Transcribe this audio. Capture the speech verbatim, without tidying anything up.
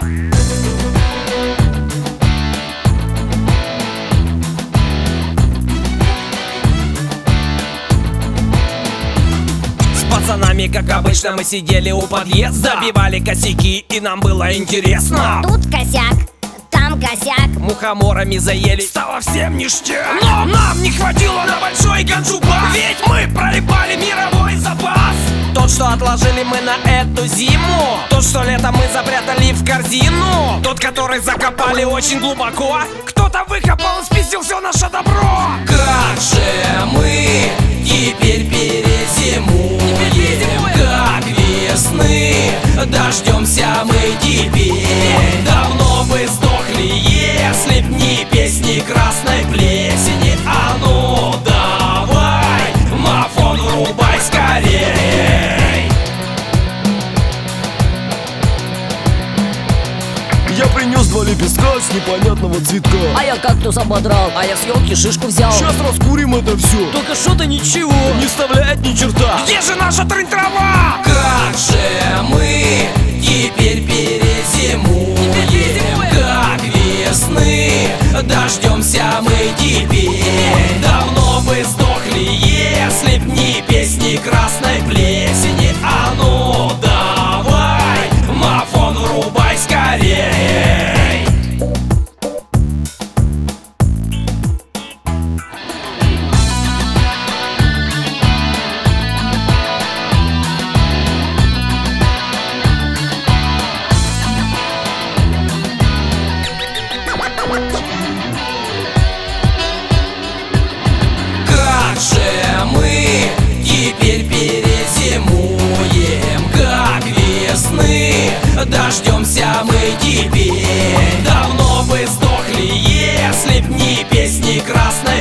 Пацанами, как обычно, мы сидели у подъезда, забивали косяки, и нам было интересно. Тут косяк, там косяк, мухоморами заели, стало всем ништяк. Но нам не хватило на большой ганджубас, ведь мы проебали мировой запас. Тот, что отложили мы на эту зиму, тот, что летом мы запрятали в корзину, тот, который закопали очень глубоко, кто-то выкопал и спиздил все наше добро. Как же мы теперь перезимуем, как весны дождемся мы теперь. Давно бы сдохли, если б не песни красной плесени. А ну давай, мафон врубай скорей. Я принес два лепестка с непонятного цветка. А я кактус ободрал, а я с елки шишку взял. Сейчас раскурим это все. Только что-то ничего не вставляет ни черта. Где же наша трынь-трава? Как же мы теперь перезимуем, как весны дождемся мы теперь. Давно бы сдохли, если б не песни красной плесени. А ну давай, мафон врубай скорей. Как же мы теперь перезимуем, как весны дождемся мы теперь. Давно бы сдохли, если б не песни красной